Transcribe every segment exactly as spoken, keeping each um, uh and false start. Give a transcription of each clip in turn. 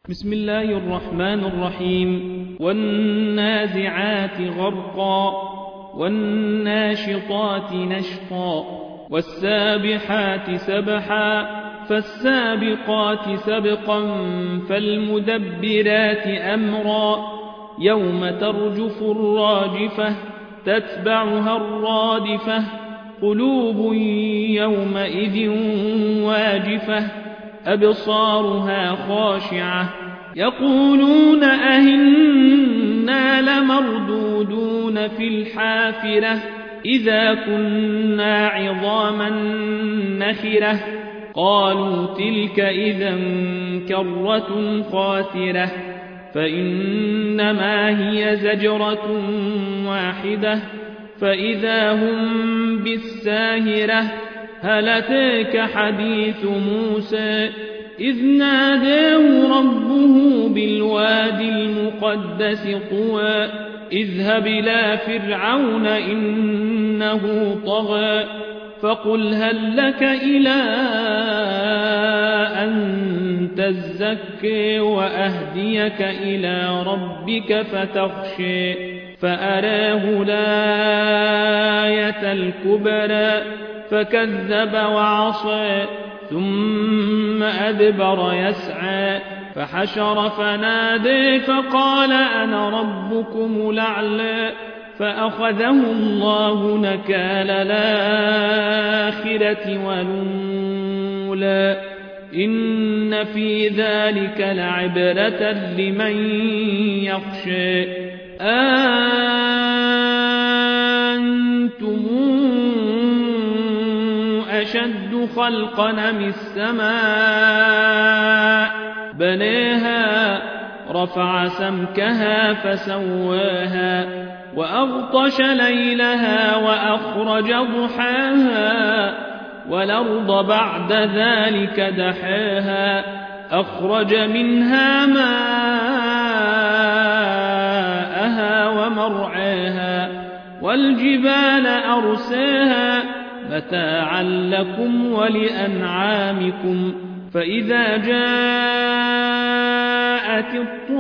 بسم الله الرحمن الرحيم والنازعات غرقا والناشطات نشطا والسابحات سبحا فالسابقات سبقا فالمدبرات أمرا يوم ترجف الراجفة تتبعها الرادفة قلوب يومئذ واجفة أبصارها خاشعة يقولون أهنا لمردودون في الحافرة إذا كنا عظاما نخرة قالوا تلك إذا كرة خاسرة فإنما هي زجرة واحدة فإذا هم بالساهرة هل أتاك حديث موسى إذ ناداه ربه بالوادي المقدس طوى اذهب إلى فرعون إنه طغى فقل هل لك إلى أن تزكي وأهديك إلى ربك فتخشي فأراه الآية الكبرى فكذب وعصى ثم أدبر يسعى فحشر فنادي فقال أنا ربكم الأعلى فأخذه الله نكال الآخرة والأولى إن في ذلك لعبرة لمن يخشى أنتم أشد خلقا أم السماء بناها رفع سمكها فسواها وأغطش ليلها وأخرج ضحاها والأرض بعد ذلك دحاها أخرج منها ماءها ومرعاها والجبال أرساها متاعا لكم ولأنعامكم فإذا جاءت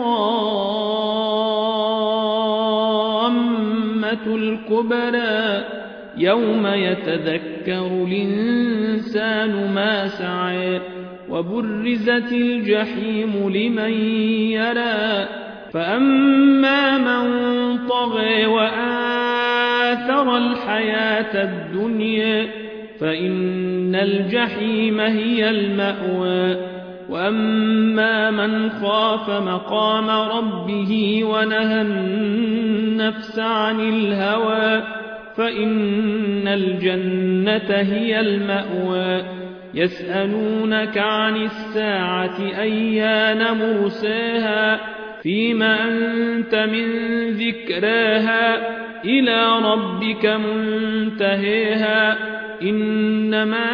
الطامة الكبرى يوم يتذكر الإنسان ما سعى وبرزت الجحيم لمن يرى فأما من طغى وآثر الحياة الدنيا فإن الجحيم هي المأوى وأما من خاف مقام ربه ونهى النفس عن الهوى فإن الجنة هي المأوى يسألونك عن الساعة أيان مرساها فيما أنت من ذكراها إلى ربك منتهيها إنما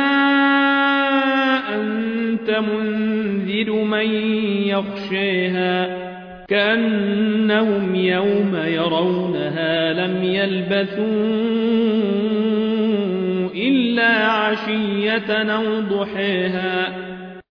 أنت منذر من يخشيها كأنهم يوم يرونها لم يلبثوا إلا عشية أو ضحيها